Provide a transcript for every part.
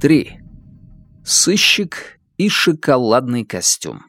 3. Сыщик и шоколадный костюм.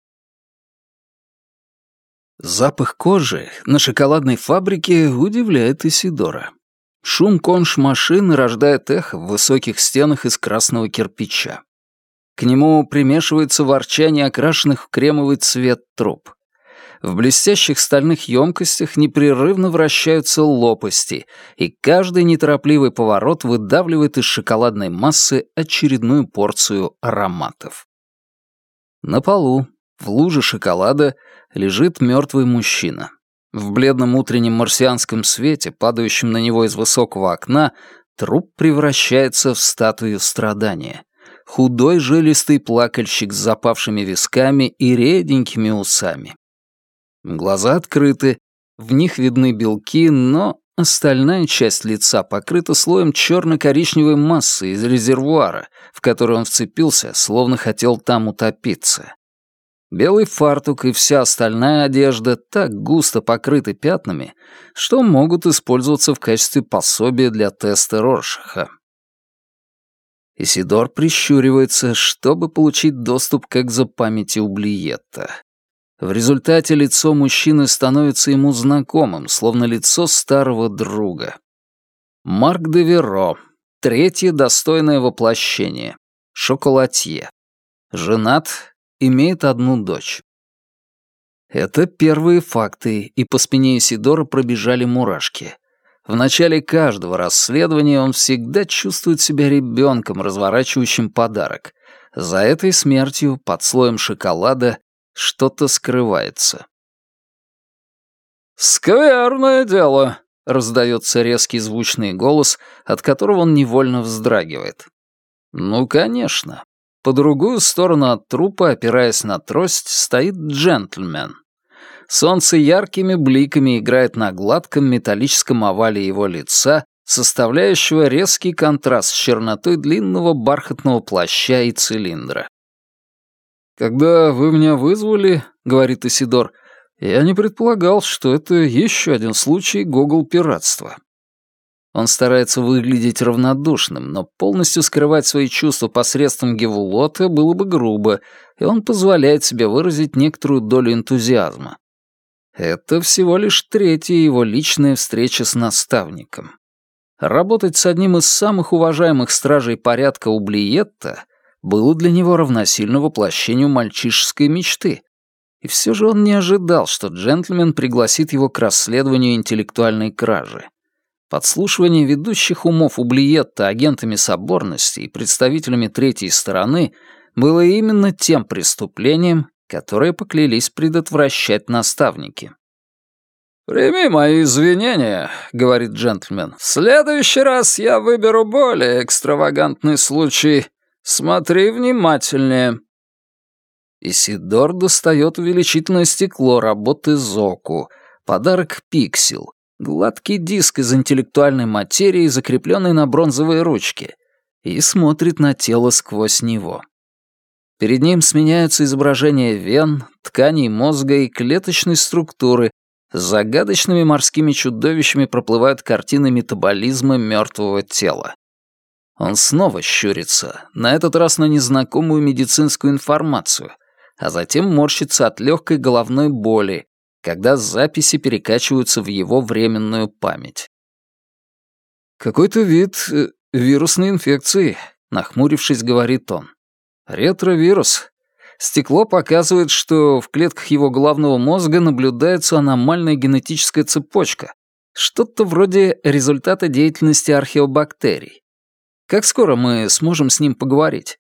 Запах кожи на шоколадной фабрике удивляет Исидора. Шум конш-машины рождает эхо в высоких стенах из красного кирпича. К нему примешивается ворчание окрашенных в кремовый цвет труб. В блестящих стальных емкостях непрерывно вращаются лопасти, и каждый неторопливый поворот выдавливает из шоколадной массы очередную порцию ароматов. На полу, в луже шоколада, лежит мертвый мужчина. В бледном утреннем марсианском свете, падающем на него из высокого окна, труп превращается в статую страдания. Худой жилистый плакальщик с запавшими висками и реденькими усами. Глаза открыты, в них видны белки, но остальная часть лица покрыта слоем черно-коричневой массы из резервуара, в который он вцепился, словно хотел там утопиться. Белый фартук и вся остальная одежда так густо покрыты пятнами, что могут использоваться в качестве пособия для теста Роршаха. Исидор прищуривается, чтобы получить доступ к экзопамяти Ублиетта. В результате лицо мужчины становится ему знакомым, словно лицо старого друга. Марк де Веро, третье достойное воплощение, шоколатье. Женат, имеет одну дочь. Это первые факты, и по спине Исидора пробежали мурашки. В начале каждого расследования он всегда чувствует себя ребенком, разворачивающим подарок. За этой смертью, под слоем шоколада, что-то скрывается. «Скверное дело», — раздается резкий звучный голос, от которого он невольно вздрагивает. Ну, конечно. По другую сторону от трупа, опираясь на трость, стоит джентльмен. Солнце яркими бликами играет на гладком металлическом овале его лица, составляющего резкий контраст с чернотой длинного бархатного плаща и цилиндра. «Когда вы меня вызвали, — говорит Исидор, — я не предполагал, что это еще один случай гогол-пиратства». Он старается выглядеть равнодушным, но полностью скрывать свои чувства посредством гевулота было бы грубо, и он позволяет себе выразить некоторую долю энтузиазма. Это всего лишь третья его личная встреча с наставником. Работать с одним из самых уважаемых стражей порядка Ублиетта было для него равносильно воплощению мальчишеской мечты. И все же он не ожидал, что джентльмен пригласит его к расследованию интеллектуальной кражи. Подслушивание ведущих умов Ублиетта агентами соборности и представителями третьей стороны было именно тем преступлением, которое поклялись предотвращать наставники. «Прими мои извинения», — говорит джентльмен. «В следующий раз я выберу более экстравагантный случай. Смотри внимательнее». Исидор достает увеличительное стекло работы Зоку, подарок Пиксел, гладкий диск из интеллектуальной материи, закрепленный на бронзовой ручке, и смотрит на тело сквозь него. Перед ним сменяются изображения вен, тканей мозга и клеточной структуры, с загадочными морскими чудовищами проплывают картины метаболизма мертвого тела. Он снова щурится, на этот раз на незнакомую медицинскую информацию, а затем морщится от легкой головной боли, когда записи перекачиваются в его временную память. «Какой-то вид вирусной инфекции», — нахмурившись, говорит он. «Ретровирус. Стекло показывает, что в клетках его головного мозга наблюдается аномальная генетическая цепочка, что-то вроде результата деятельности археобактерий. Как скоро мы сможем с ним поговорить?»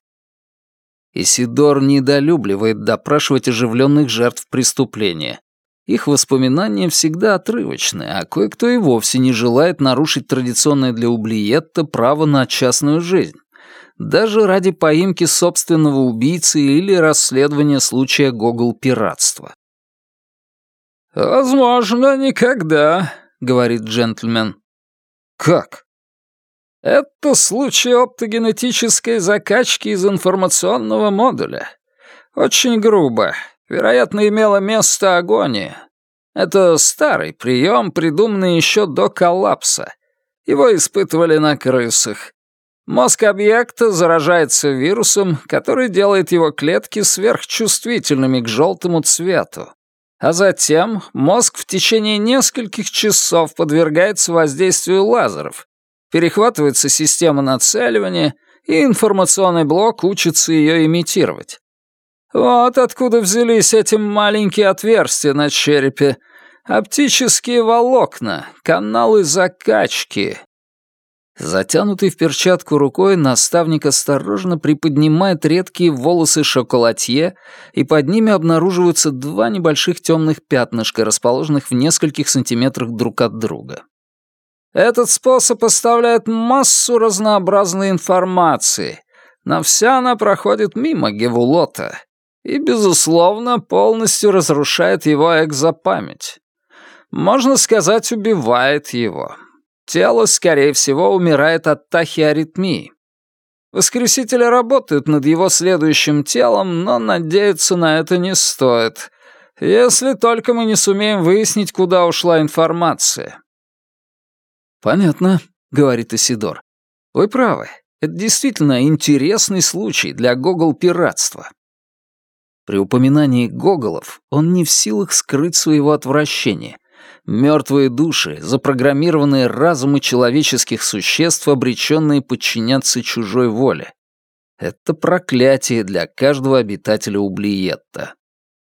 Исидор недолюбливает допрашивать оживленных жертв преступления. Их воспоминания всегда отрывочны, а кое-кто и вовсе не желает нарушить традиционное для Ублиетта право на частную жизнь, даже ради поимки собственного убийцы или расследования случая гогол-пиратства. «Возможно, никогда», — говорит джентльмен. «Как?» «Это случай оптогенетической закачки из информационного модуля. Очень грубо. Вероятно, имела место агония. Это старый прием, придуманный еще до коллапса. Его испытывали на крысах. Мозг объекта заражается вирусом, который делает его клетки сверхчувствительными к желтому цвету. А затем мозг в течение нескольких часов подвергается воздействию лазеров. Перехватывается система нацеливания, и информационный блок учится ее имитировать. Вот откуда взялись эти маленькие отверстия на черепе. Оптические волокна, каналы закачки. Затянутый в перчатку рукой наставник осторожно приподнимает редкие волосы шоколадье, и под ними обнаруживаются два небольших темных пятнышка, расположенных в нескольких сантиметрах друг от друга. Этот способ оставляет массу разнообразной информации, но вся она проходит мимо Гевулота и, безусловно, полностью разрушает его экзопамять. Можно сказать, убивает его. Тело, скорее всего, умирает от тахиаритмии. Воскресители работают над его следующим телом, но надеяться на это не стоит, если только мы не сумеем выяснить, куда ушла информация. «Понятно», — говорит Исидор. «Вы правы. Это действительно интересный случай для гогол-пиратства». При упоминании гоголов он не в силах скрыть своего отвращения. Мертвые души, запрограммированные разумы человеческих существ, обреченные подчиняться чужой воле. Это проклятие для каждого обитателя Ублиетта.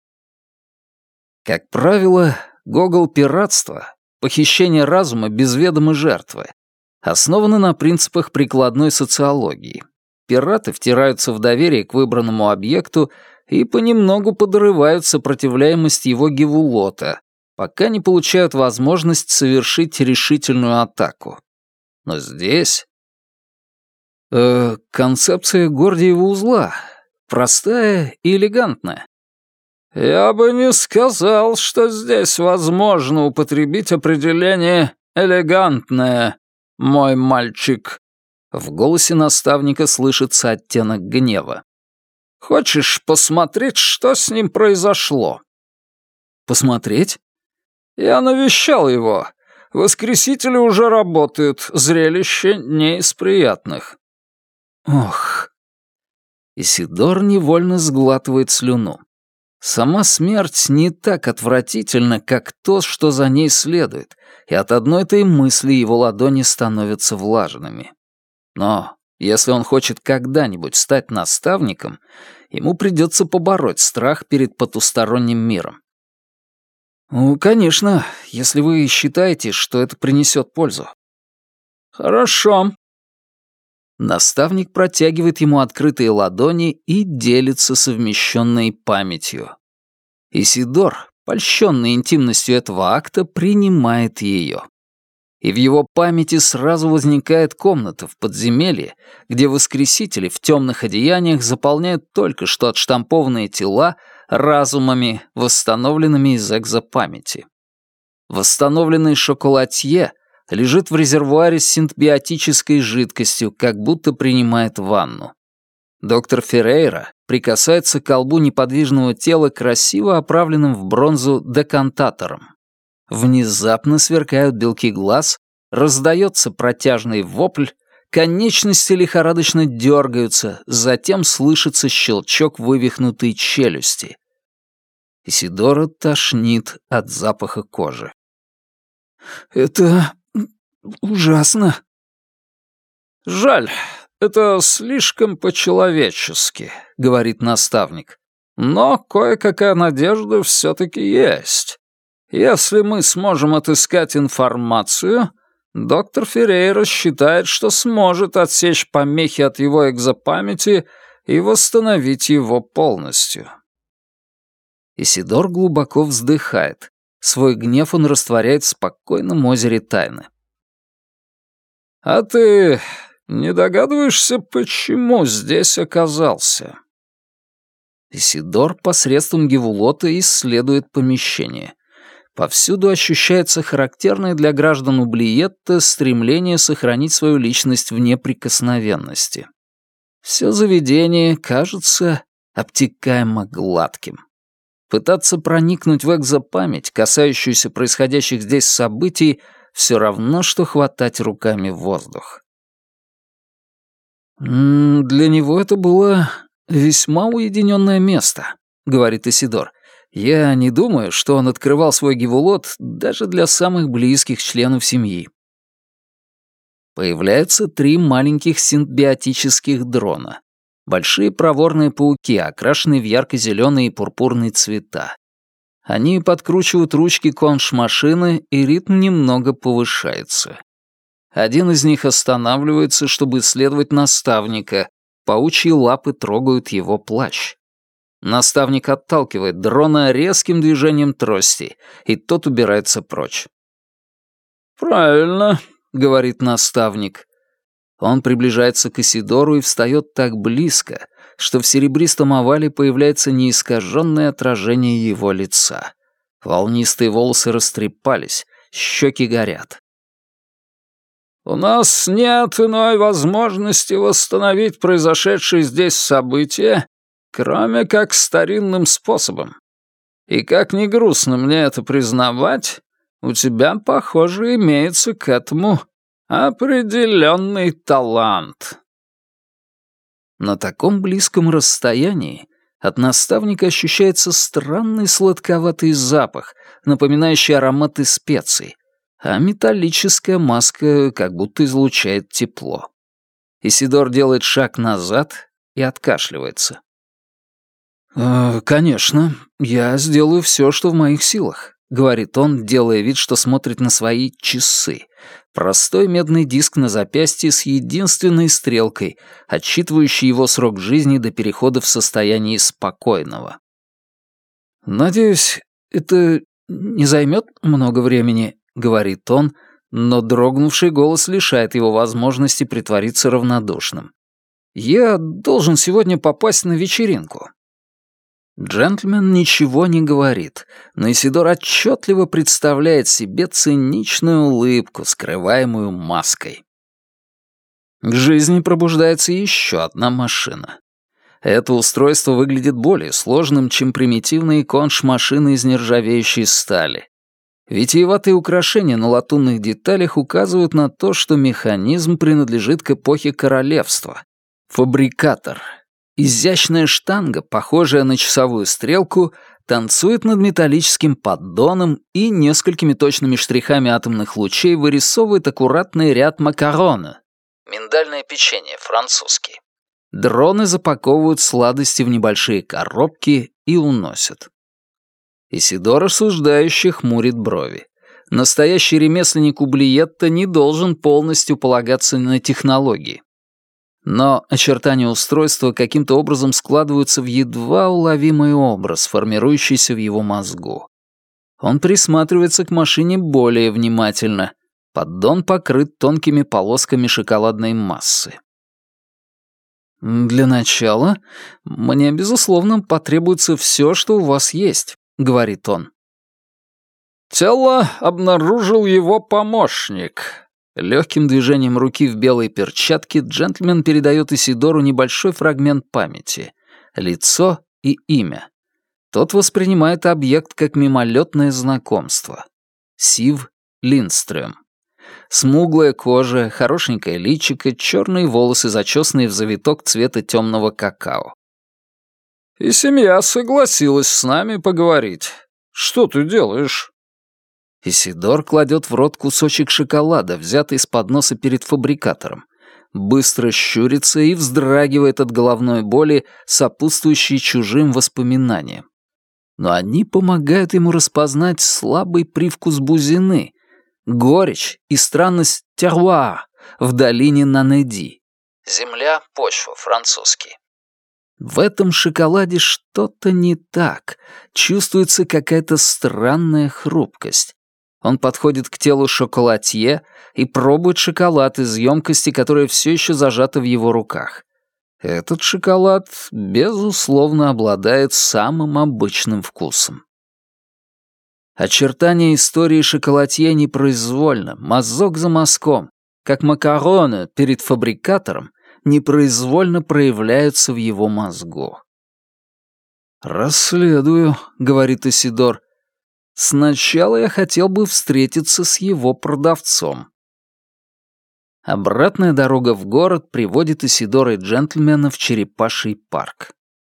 Как правило, гогол-пиратство, похищение разума без ведома жертвы, основано на принципах прикладной социологии. Пираты втираются в доверие к выбранному объекту и понемногу подрывают сопротивляемость его Гевулота, пока не получают возможность совершить решительную атаку. Но здесь... концепция Гордиева узла. Простая и элегантная. Я бы не сказал, что здесь возможно употребить определение «элегантное», мой мальчик. В голосе наставника слышится оттенок гнева. Хочешь посмотреть, что с ним произошло? Посмотреть? Я навещал его. Воскресители уже работают, зрелище не из приятных. Ох. Исидор невольно сглатывает слюну. Сама смерть не так отвратительна, как то, что за ней следует, и от одной этой мысли его ладони становятся влажными. Но если он хочет когда-нибудь стать наставником, ему придется побороть страх перед потусторонним миром. «Ну, конечно, если вы считаете, что это принесет пользу». «Хорошо». Наставник протягивает ему открытые ладони и делится совмещенной памятью. Исидор, польщенный интимностью этого акта, принимает ее. И в его памяти сразу возникает комната в подземелье, где воскресители в темных одеяниях заполняют только что отштампованные тела разумами, восстановленными из экзопамяти. Восстановленный шоколадье лежит в резервуаре с синтбиотической жидкостью, как будто принимает ванну. Доктор Феррейра прикасается к колбу неподвижного тела красиво оправленным в бронзу декантатором. Внезапно сверкают белки глаз, раздается протяжный вопль, конечности лихорадочно дергаются, затем слышится щелчок вывихнутой челюсти. Исидора тошнит от запаха кожи. «Это ужасно». «Жаль, это слишком по-человечески», — говорит наставник. «Но кое-какая надежда все-таки есть. Если мы сможем отыскать информацию, доктор Феррейра считает, что сможет отсечь помехи от его экзопамяти и восстановить его полностью». Исидор глубоко вздыхает. Свой гнев он растворяет в спокойном озере тайны. «А ты не догадываешься, почему здесь оказался?» Исидор посредством Гевулота исследует помещение. Повсюду ощущается характерное для граждан Ублиетта стремление сохранить свою личность в неприкосновенности. Все заведение кажется обтекаемо гладким. Пытаться проникнуть в экзопамять, касающуюся происходящих здесь событий, все равно, что хватать руками воздух. Для него это было весьма уединенное место», — говорит Исидор. «Я не думаю, что он открывал свой гевулот даже для самых близких членов семьи». Появляются 3 маленьких симбиотических дрона. Большие проворные пауки, окрашенные в ярко-зеленые и пурпурные цвета. Они подкручивают ручки конш-машины, и ритм немного повышается. Один из них останавливается, чтобы исследовать наставника. Паучьи лапы трогают его плащ. Наставник отталкивает дрона резким движением трости, и тот убирается прочь. «Правильно», — говорит наставник. Он приближается к Исидору и встает так близко, что в серебристом овале появляется неискаженное отражение его лица. Волнистые волосы растрепались, щеки горят. «У нас нет иной возможности восстановить произошедшее здесь событие, кроме как старинным способом. И как ни грустно мне это признавать, у тебя, похоже, имеется к этому определенный талант». На таком близком расстоянии от наставника ощущается странный сладковатый запах, напоминающий ароматы специй, а металлическая маска как будто излучает тепло. Исидор делает шаг назад и откашливается. «Конечно, я сделаю все, что в моих силах», — говорит он, делая вид, что смотрит на свои часы. Простой медный диск на запястье с единственной стрелкой, отсчитывающей его срок жизни до перехода в состояние спокойного. «Надеюсь, это не займет много времени», — говорит он, но дрогнувший голос лишает его возможности притвориться равнодушным. «Я должен сегодня попасть на вечеринку». Джентльмен ничего не говорит, но Исидор отчетливо представляет себе циничную улыбку, скрываемую маской. К жизни пробуждается еще одна машина. Это устройство выглядит более сложным, чем примитивные конш-машины из нержавеющей стали. Витиеватые украшения на латунных деталях указывают на то, что механизм принадлежит к эпохе королевства. Фабрикатор. Изящная штанга, похожая на часовую стрелку, танцует над металлическим поддоном и несколькими точными штрихами атомных лучей вырисовывает аккуратный ряд макарона. Миндальное печенье, французский. Дроны запаковывают сладости в небольшие коробки и уносят. Исидор осуждающе хмурит брови. Настоящий ремесленник Ублиетта не должен полностью полагаться на технологии. Но очертания устройства каким-то образом складываются в едва уловимый образ, формирующийся в его мозгу. Он присматривается к машине более внимательно. Поддон покрыт тонкими полосками шоколадной массы. «Для начала мне, безусловно, потребуется все, что у вас есть», — говорит он. «Тело обнаружил его помощник». Легким движением руки в белой перчатке джентльмен передает Исидору небольшой фрагмент памяти, лицо и имя. Тот воспринимает объект как мимолетное знакомство. Сив Линдстрём. Смуглая кожа, хорошенькое личико, черные волосы, зачесанные в завиток цвета темного какао. «И семья согласилась с нами поговорить. Что ты делаешь?» Исидор кладет в рот кусочек шоколада, взятый с подноса перед фабрикатором, быстро щурится и вздрагивает от головной боли, сопутствующей чужим воспоминаниям. Но они помогают ему распознать слабый привкус бузины, горечь и странность терруар в долине Нанеди. Земля, почва, французский. В этом шоколаде что-то не так, чувствуется какая-то странная хрупкость. Он подходит к телу шоколадье и пробует шоколад из емкости, которая все еще зажата в его руках. Этот шоколад, безусловно, обладает самым обычным вкусом. Очертания истории шоколадье непроизвольно, мазок за мазком, как макароны перед фабрикатором, непроизвольно проявляются в его мозгу. «Расследую», — говорит Исидор. «Сначала я хотел бы встретиться с его продавцом». Обратная дорога в город приводит Исидора и джентльмена в Черепаший парк.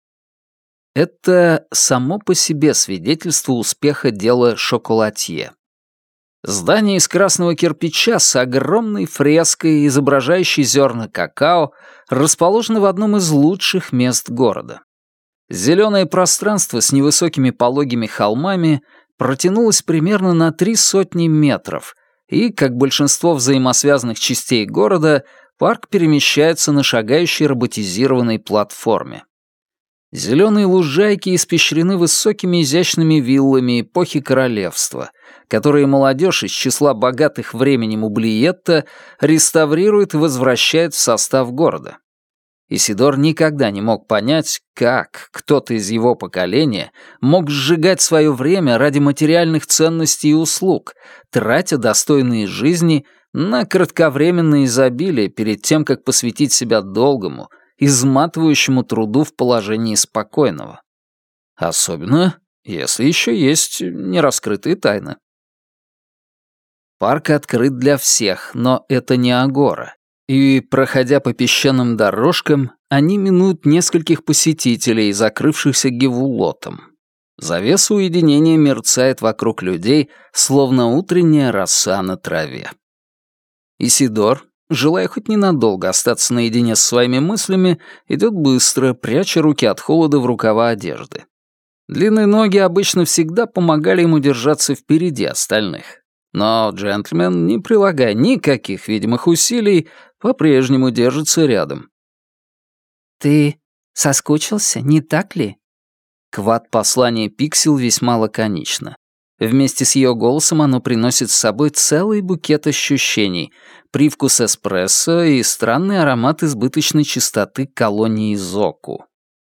Это само по себе свидетельство успеха дела шоколатье. Здание из красного кирпича с огромной фреской, изображающей зерна какао, расположено в одном из лучших мест города. Зеленое пространство с невысокими пологими холмами протянулось примерно на 300 метров, и, как большинство взаимосвязанных частей города, парк перемещается на шагающей роботизированной платформе. Зеленые лужайки испещрены высокими изящными виллами эпохи королевства, которые молодежь из числа богатых временем Ублиетта реставрирует и возвращает в состав города. Исидор никогда не мог понять, как кто-то из его поколения мог сжигать свое время ради материальных ценностей и услуг, тратя достойные жизни на кратковременное изобилие перед тем, как посвятить себя долгому, изматывающему труду в положении спокойного. Особенно, если еще есть нераскрытые тайны. Парк открыт для всех, но это не агора. И, проходя по песчаным дорожкам, они минуют нескольких посетителей, закрывшихся гевулотом. Завеса уединения мерцает вокруг людей, словно утренняя роса на траве. Исидор, желая хоть ненадолго остаться наедине со своими мыслями, идет быстро, пряча руки от холода в рукава одежды. Длинные ноги обычно всегда помогали ему держаться впереди остальных. Но джентльмен, не прилагая никаких видимых усилий, по-прежнему держится рядом. «Ты соскучился, не так ли?» Квад послания Пиксел весьма лаконично. Вместе с ее голосом оно приносит с собой целый букет ощущений, привкус эспрессо и странный аромат избыточной чистоты колонии Зоку.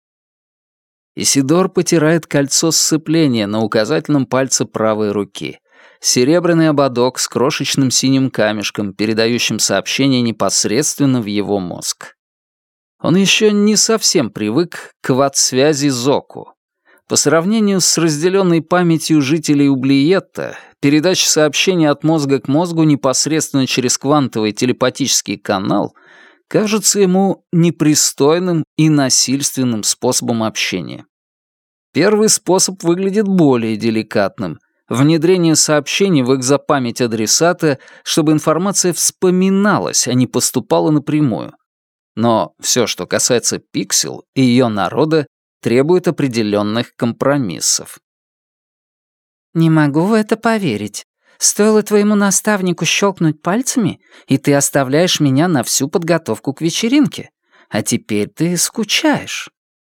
Исидор потирает кольцо сцепления на указательном пальце правой руки. Серебряный ободок с крошечным синим камешком, передающим сообщение непосредственно в его мозг. Он еще не совсем привык к квад-связи Зоку. По сравнению с разделенной памятью жителей Ублиетта, передача сообщений от мозга к мозгу непосредственно через квантовый телепатический канал кажется ему непристойным и насильственным способом общения. Первый способ выглядит более деликатным — внедрение сообщений в экзопамять адресата, чтобы информация вспоминалась, а не поступала напрямую. Но все, что касается Пиксел и ее народа, требует определенных компромиссов. «Не могу в это поверить. Стоило твоему наставнику щелкнуть пальцами, и ты оставляешь меня на всю подготовку к вечеринке. А теперь ты скучаешь».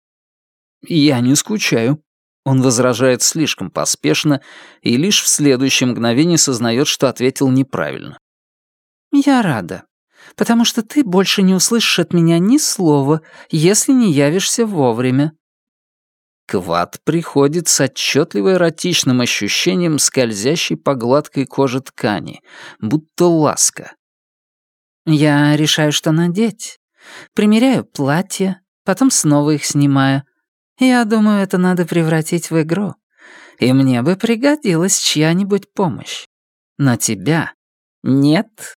«Я не скучаю». Он возражает слишком поспешно и лишь в следующее мгновение сознает, что ответил неправильно. «Я рада, потому что ты больше не услышишь от меня ни слова, если не явишься вовремя». Квад приходит с отчетливо эротичным ощущением скользящей по гладкой коже ткани, будто ласка. «Я решаю, что надеть. Примеряю платье, потом снова их снимаю. Я думаю, это надо превратить в игру. И мне бы пригодилась чья-нибудь помощь. Но тебя нет».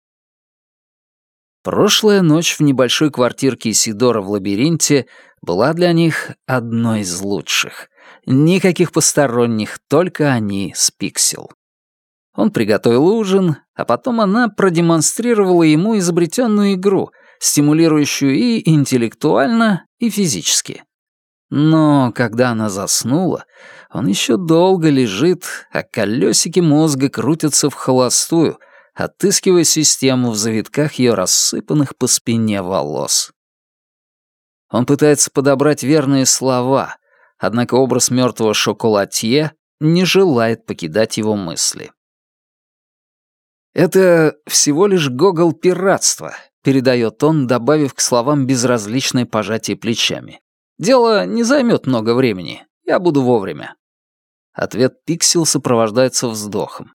Прошлая ночь в небольшой квартирке Исидора в лабиринте была для них одной из лучших. Никаких посторонних, только они с Пиксел. Он приготовил ужин, а потом она продемонстрировала ему изобретенную игру, стимулирующую и интеллектуально, и физически. Но когда она заснула, он еще долго лежит, а колесики мозга крутятся в холостую, отыскивая систему в завитках ее рассыпанных по спине волос. Он пытается подобрать верные слова, однако образ мертвого шоколатье не желает покидать его мысли. «Это всего лишь гогол пиратства», — передает он, добавив к словам безразличное пожатие плечами. «Дело не займет много времени. Я буду вовремя». Ответ Пиксел сопровождается вздохом.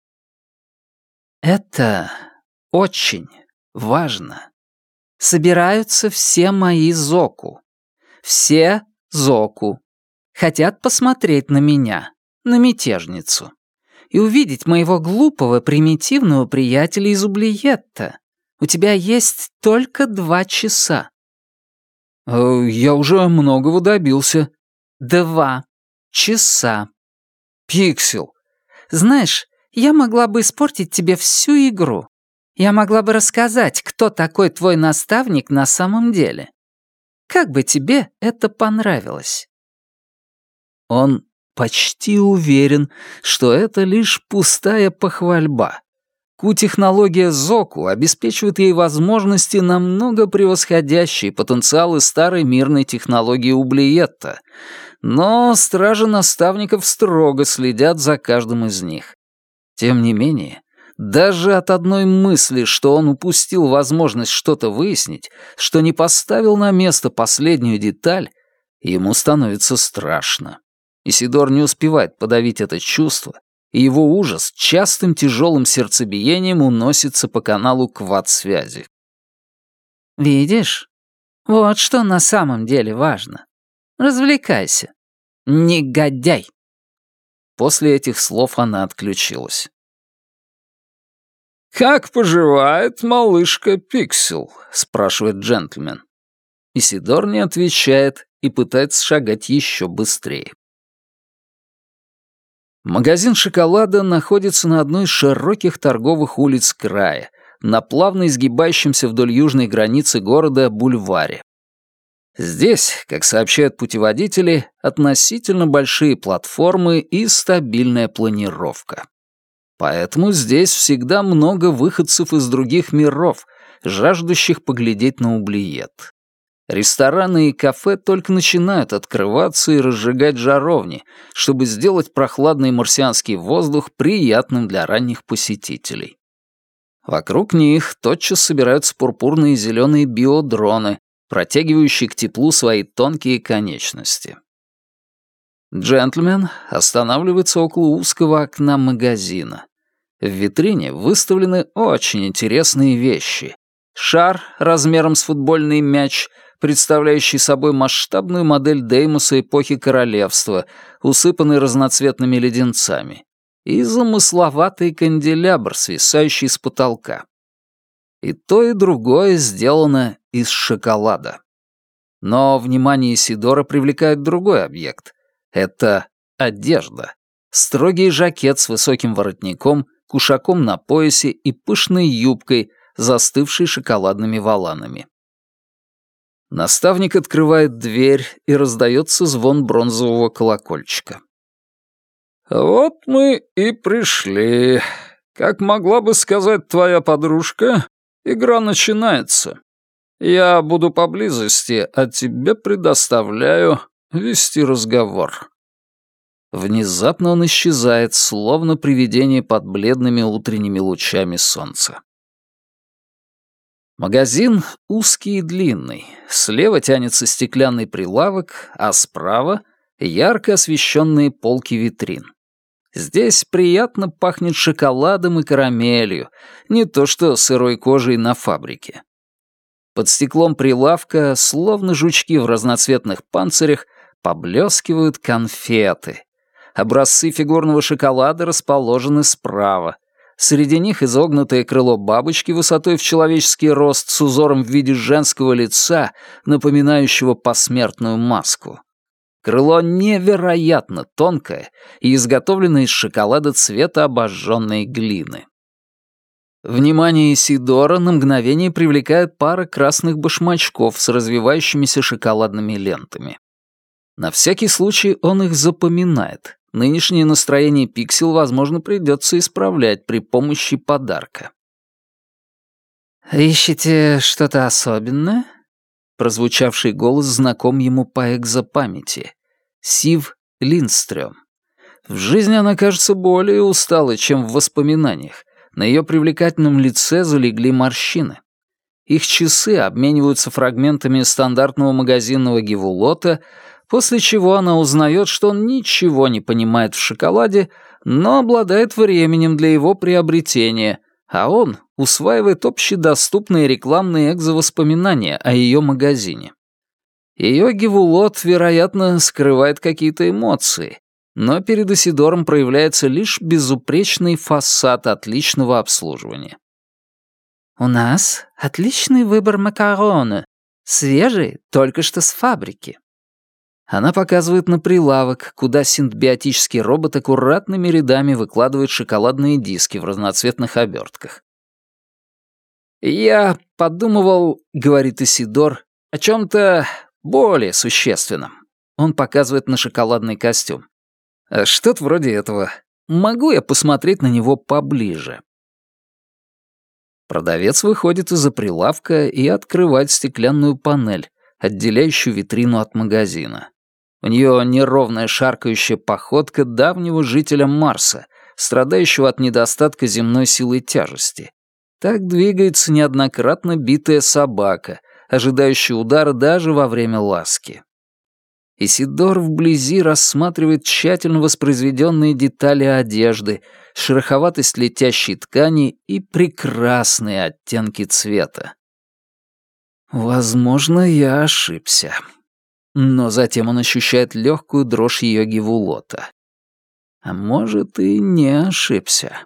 «Это очень важно. Собираются все мои Зоку. Все Зоку. Хотят посмотреть на меня, на мятежницу. И увидеть моего глупого, примитивного приятеля из Ублиетта. У тебя есть только 2 часа». «Я уже многого добился». 2 часа. «Пиксел». Знаешь, я могла бы испортить тебе всю игру. Я могла бы рассказать, кто такой твой наставник на самом деле. Как бы тебе это понравилось?» Он почти уверен, что это лишь пустая похвальба. Q-технология Зоку обеспечивает ей возможности, намного превосходящие потенциалы старой мирной технологии Ублиетта, но стражи наставников строго следят за каждым из них. Тем не менее, даже от одной мысли, что он упустил возможность что-то выяснить, что не поставил на место последнюю деталь, ему становится страшно. Исидор не успевает подавить это чувство, и его ужас частым тяжелым сердцебиением уносится по каналу квад-связи. «Видишь? Вот что на самом деле важно. Развлекайся. Негодяй!» После этих слов она отключилась. «Как поживает малышка Пиксел?» — спрашивает джентльмен. Исидор не отвечает и пытается шагать еще быстрее. Магазин шоколада находится на одной из широких торговых улиц края, на плавно изгибающемся вдоль южной границы города бульваре. Здесь, как сообщают путеводители, относительно большие платформы и стабильная планировка. Поэтому здесь всегда много выходцев из других миров, жаждущих поглядеть на Ублиет. Рестораны и кафе только начинают открываться и разжигать жаровни, чтобы сделать прохладный марсианский воздух приятным для ранних посетителей. Вокруг них тотчас собираются пурпурные и зеленые биодроны, протягивающие к теплу свои тонкие конечности. Джентльмен останавливается около узкого окна магазина. В витрине выставлены очень интересные вещи. Шар размером с футбольный мяч, представляющий собой масштабную модель Деймоса эпохи королевства, усыпанный разноцветными леденцами, и замысловатый канделябр, свисающий с потолка. И то, и другое сделано из шоколада. Но внимание Исидора привлекает другой объект. Это одежда. Строгий жакет с высоким воротником, кушаком на поясе и пышной юбкой, застывшей шоколадными воланами. Наставник открывает дверь, и раздается звон бронзового колокольчика. «Вот мы и пришли. Как могла бы сказать твоя подружка, игра начинается. Я буду поблизости, а тебе предоставляю вести разговор». Внезапно он исчезает, словно привидение под бледными утренними лучами солнца. Магазин узкий и длинный. Слева тянется стеклянный прилавок, а справа — ярко освещенные полки витрин. Здесь приятно пахнет шоколадом и карамелью, не то что сырой кожей на фабрике. Под стеклом прилавка, словно жучки в разноцветных панцирях, поблескивают конфеты. Образцы фигурного шоколада расположены справа. Среди них изогнутое крыло бабочки высотой в человеческий рост с узором в виде женского лица, напоминающего посмертную маску. Крыло невероятно тонкое и изготовлено из шоколада цвета обожженной глины. Внимание Исидора на мгновение привлекает пара красных башмачков с развивающимися шоколадными лентами. На всякий случай он их запоминает. Нынешнее настроение Пиксел, возможно, придется исправлять при помощи подарка. «Ищете что-то особенное?» Прозвучавший голос знаком ему по экзопамяти. Сив Линдстрём. В жизни она кажется более усталой, чем в воспоминаниях. На ее привлекательном лице залегли морщины. Их часы обмениваются фрагментами стандартного магазинного гивулота, после чего она узнает, что он ничего не понимает в шоколаде, но обладает временем для его приобретения, а он усваивает общедоступные рекламные экзовоспоминания о ее магазине. Ее гивулот, вероятно, скрывает какие-то эмоции, но перед Исидором проявляется лишь безупречный фасад отличного обслуживания. «У нас отличный выбор макароны. Свежие, только что с фабрики». Она показывает на прилавок, куда синтбиотический робот аккуратными рядами выкладывает шоколадные диски в разноцветных обертках. «Я подумывал, — говорит Исидор, — о чем-то более существенном». Он показывает на шоколадный костюм. «Что-то вроде этого. Могу я посмотреть на него поближе?» Продавец выходит из-за прилавка и открывает стеклянную панель, отделяющую витрину от магазина. У нее неровная шаркающая походка давнего жителя Марса, страдающего от недостатка земной силы тяжести. Так двигается неоднократно битая собака, ожидающая удара даже во время ласки. Исидор вблизи рассматривает тщательно воспроизведенные детали одежды, шероховатость летящей ткани и прекрасные оттенки цвета. Возможно, я ошибся. Но затем он ощущает легкую дрожь ее гивулота. А может, и не ошибся.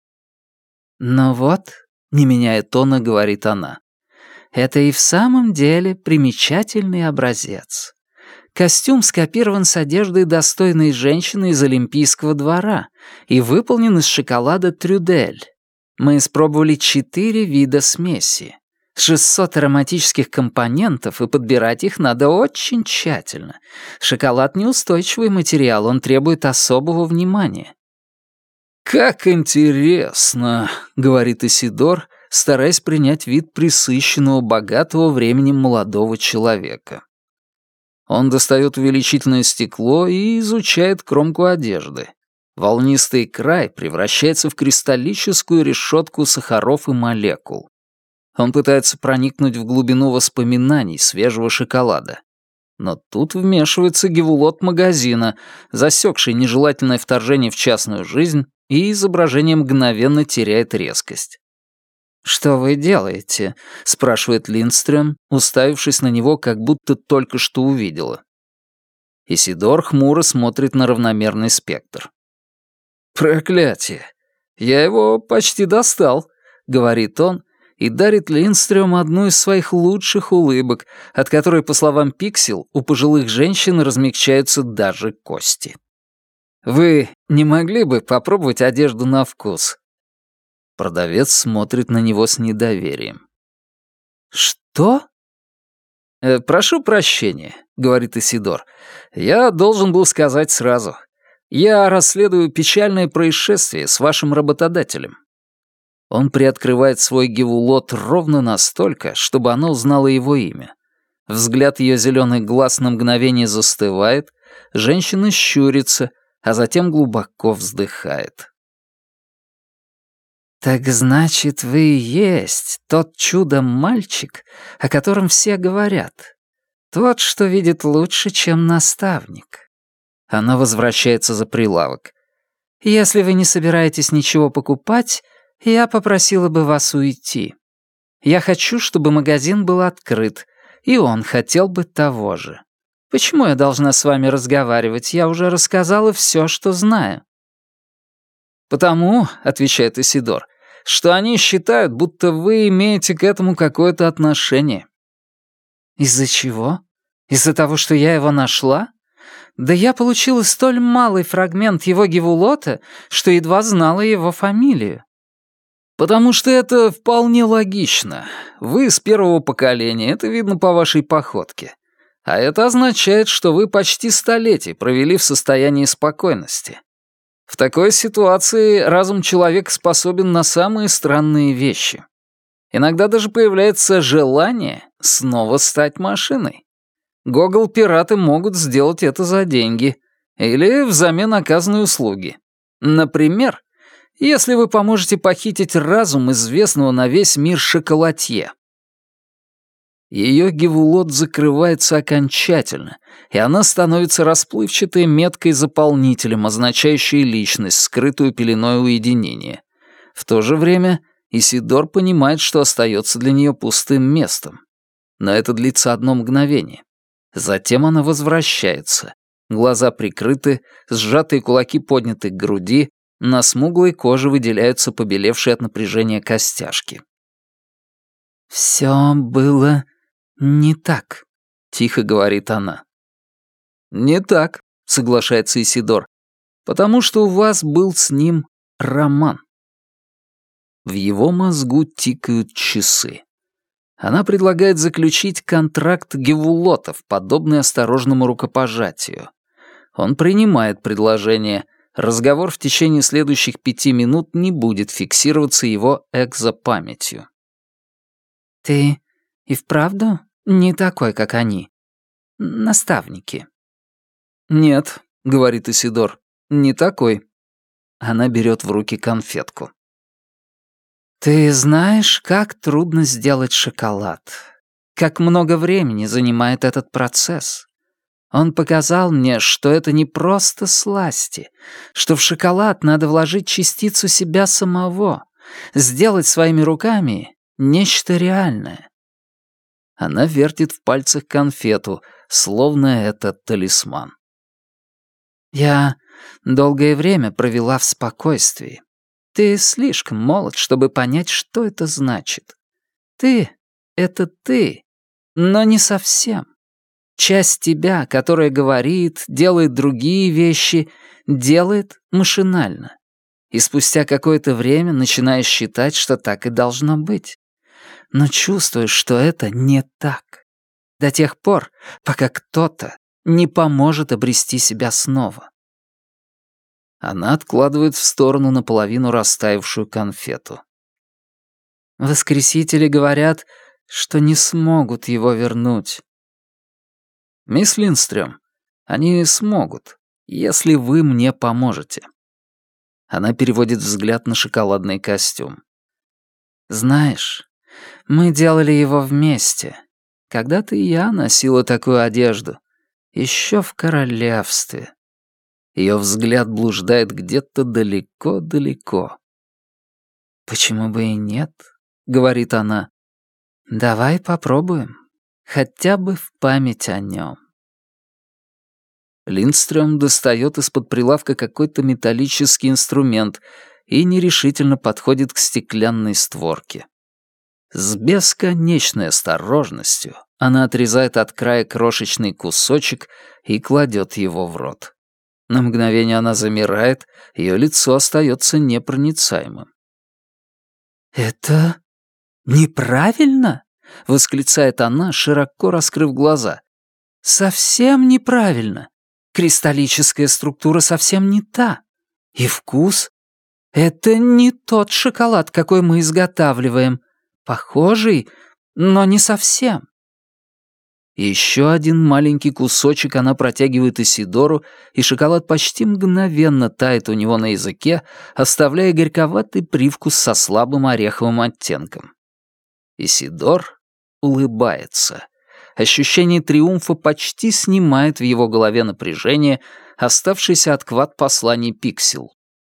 «Но вот», — не меняя тона, говорит она, — «это и в самом деле примечательный образец. Костюм скопирован с одеждой достойной женщины из Олимпийского двора и выполнен из шоколада трюдель. Мы испробовали 4 вида смеси. 600 ароматических компонентов, и подбирать их надо очень тщательно. Шоколад — неустойчивый материал, он требует особого внимания». «Как интересно», — говорит Исидор, стараясь принять вид пресыщенного, богатого временем молодого человека. Он достает увеличительное стекло и изучает кромку одежды. Волнистый край превращается в кристаллическую решетку сахаров и молекул. Он пытается проникнуть в глубину воспоминаний свежего шоколада. Но тут вмешивается гивулот магазина, засекший нежелательное вторжение в частную жизнь, и изображение мгновенно теряет резкость. «Что вы делаете?» — спрашивает Линдстрём, уставившись на него, как будто только что увидела. Исидор хмуро смотрит на равномерный спектр. «Проклятие! Я его почти достал», — говорит он, и дарит Линдстрём одну из своих лучших улыбок, от которой, по словам Пиксел, у пожилых женщин размягчаются даже кости. «Вы не могли бы попробовать одежду на вкус?» Продавец смотрит на него с недоверием. «Что?» «Прошу прощения», — говорит Исидор. «Я должен был сказать сразу. Я расследую печальное происшествие с вашим работодателем». Он приоткрывает свой гивулот ровно настолько, чтобы она узнала его имя. Взгляд ее зеленых глаз на мгновение застывает, женщина щурится, а затем глубоко вздыхает. «Так значит, вы и есть тот чудо-мальчик, о котором все говорят. Тот, что видит лучше, чем наставник». Она возвращается за прилавок. «Если вы не собираетесь ничего покупать, я попросила бы вас уйти. Я хочу, чтобы магазин был открыт, и он хотел бы того же. Почему я должна с вами разговаривать? Я уже рассказала все, что знаю». «Потому, — отвечает Исидор, — что они считают, будто вы имеете к этому какое-то отношение». «Из-за чего? Из-за того, что я его нашла? Да я получила столь малый фрагмент его гивулота, что едва знала его фамилию». «Потому что это вполне логично. Вы с первого поколения, это видно по вашей походке. А это означает, что вы почти столетие провели в состоянии спокойности. В такой ситуации разум человека способен на самые странные вещи. Иногда даже появляется желание снова стать машиной. Гогл-пираты могут сделать это за деньги или взамен оказанной услуги. Например, если вы поможете похитить разум известного на весь мир шоколадье. Ее гивулот закрывается окончательно, и она становится расплывчатой меткой-заполнителем, означающей личность, скрытую пеленой уединения. В то же время Исидор понимает, что остается для нее пустым местом. Но это длится одно мгновение. Затем она возвращается. Глаза прикрыты, сжатые кулаки подняты к груди, на смуглой коже выделяются побелевшие от напряжения костяшки. «Все было не так», — тихо говорит она. «Не так», — соглашается Исидор, «потому что у вас был с ним роман». В его мозгу тикают часы. Она предлагает заключить контракт гевулотов, подобный осторожному рукопожатию. Он принимает предложение. Разговор в течение следующих 5 минут не будет фиксироваться его экзопамятью. «Ты и вправду не такой, как они? Наставники?» «Нет», — говорит Исидор, — «не такой». Она берет в руки конфетку. «Ты знаешь, как трудно сделать шоколад? Как много времени занимает этот процесс? Он показал мне, что это не просто сласти, что в шоколад надо вложить частицу себя самого, сделать своими руками нечто реальное». Она вертит в пальцах конфету, словно это талисман. «Я долгое время провела в спокойствии. Ты слишком молод, чтобы понять, что это значит. Ты — это ты, но не совсем. Часть тебя, которая говорит, делает другие вещи, делает машинально. И спустя какое-то время начинаешь считать, что так и должно быть. Но чувствуешь, что это не так. До тех пор, пока кто-то не поможет обрести себя снова». Она откладывает в сторону наполовину растаявшую конфету. «Воскресители говорят, что не смогут его вернуть». «Мисс Линдстрём, они смогут, если вы мне поможете». Она переводит взгляд на шоколадный костюм. «Знаешь, мы делали его вместе. Когда-то и я носила такую одежду. Еще в королевстве». Ее взгляд блуждает где-то далеко-далеко. «Почему бы и нет?» — говорит она. «Давай попробуем. Хотя бы в память о нем». Линдстрём достает из-под прилавка какой-то металлический инструмент и нерешительно подходит к стеклянной створке. С бесконечной осторожностью она отрезает от края крошечный кусочек и кладет его в рот. На мгновение она замирает, ее лицо остается непроницаемым. «Это неправильно?» — восклицает она, широко раскрыв глаза. «Совсем неправильно. Кристаллическая структура совсем не та. И вкус? Это не тот шоколад, какой мы изготавливаем. Похожий, но не совсем». Еще один маленький кусочек она протягивает Исидору, и шоколад почти мгновенно тает у него на языке, оставляя горьковатый привкус со слабым ореховым оттенком. Исидор улыбается. Ощущение триумфа почти снимает в его голове напряжение, оставшееся от квад-посланий Пиксел.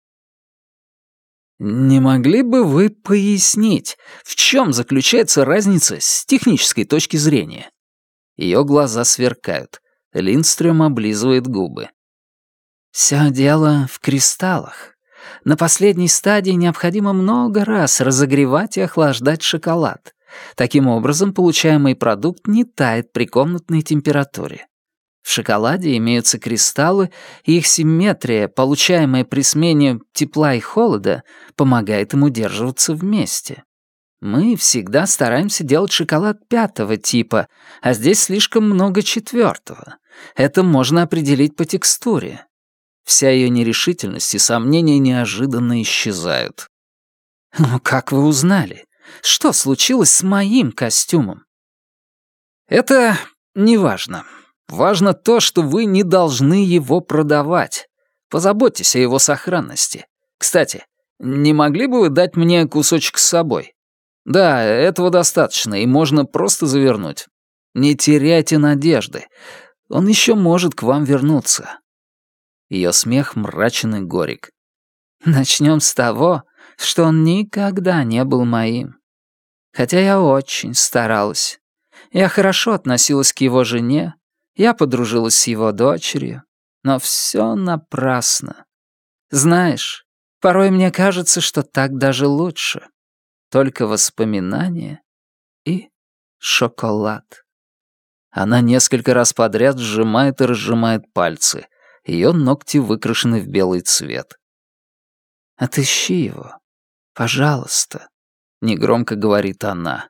«Не могли бы вы пояснить, в чем заключается разница с технической точки зрения?» Ее глаза сверкают. Линдстрём облизывает губы. «Всё дело в кристаллах. На последней стадии необходимо много раз разогревать и охлаждать шоколад. Таким образом, получаемый продукт не тает при комнатной температуре. В шоколаде имеются кристаллы, и их симметрия, получаемая при смене тепла и холода, помогает им удерживаться вместе. Мы всегда стараемся делать шоколад 5-го типа, а здесь слишком много 4-го. Это можно определить по текстуре». Вся ее нерешительность и сомнения неожиданно исчезают. «Ну как вы узнали? Что случилось с моим костюмом?» «Это неважно. Важно то, что вы не должны его продавать. Позаботьтесь о его сохранности. Кстати, не могли бы вы дать мне кусочек с собой? Да, этого достаточно, и можно просто завернуть. Не теряйте надежды. Он еще может к вам вернуться». Ее смех мрачен и горек. «Начнем с того, что он никогда не был моим. Хотя я очень старалась. Я хорошо относилась к его жене, я подружилась с его дочерью, но все напрасно. Знаешь, порой мне кажется, что так даже лучше. Только воспоминания и шоколад. Она несколько раз подряд сжимает и разжимает пальцы. Ее ногти выкрашены в белый цвет. «Отыщи его, пожалуйста», — негромко говорит она.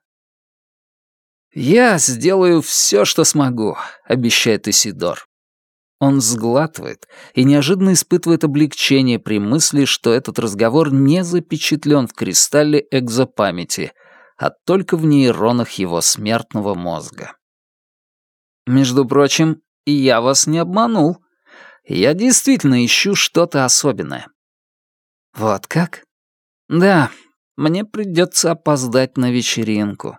«Я сделаю все, что смогу», — обещает Исидор. Он сглатывает и неожиданно испытывает облегчение при мысли, что этот разговор не запечатлен в кристалле экзопамяти, а только в нейронах его смертного мозга. «Между прочим, я вас не обманул. Я действительно ищу что-то особенное». «Вот как?» «Да, мне придется опоздать на вечеринку».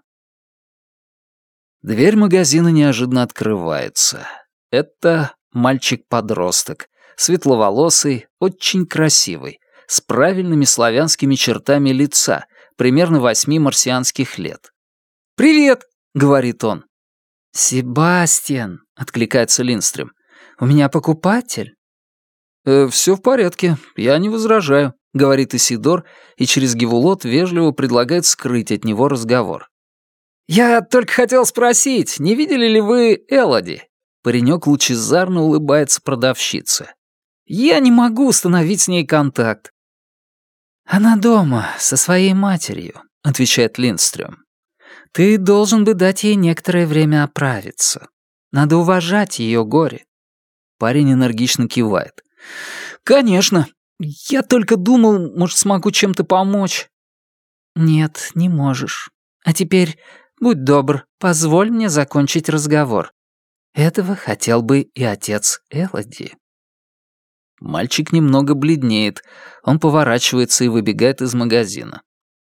Дверь магазина неожиданно открывается. Это мальчик-подросток, светловолосый, очень красивый, с правильными славянскими чертами лица, примерно 8 марсианских лет. «Привет!» — говорит он. «Себастьян!» — откликается Линдстрём. «У меня покупатель». «Все в порядке, я не возражаю», — говорит Исидор, и через Гевулот вежливо предлагает скрыть от него разговор. «Я только хотел спросить, не видели ли вы Элоди?» Паренек лучезарно улыбается продавщице. «Я не могу установить с ней контакт». «Она дома, со своей матерью», — отвечает Линдстрём. «Ты должен бы дать ей некоторое время оправиться. Надо уважать ее горе». Парень энергично кивает. «Конечно. Я только думал, может, смогу чем-то помочь». «Нет, не можешь. А теперь, будь добр, позволь мне закончить разговор. Этого хотел бы и отец Элоди». Мальчик немного бледнеет. Он поворачивается и выбегает из магазина.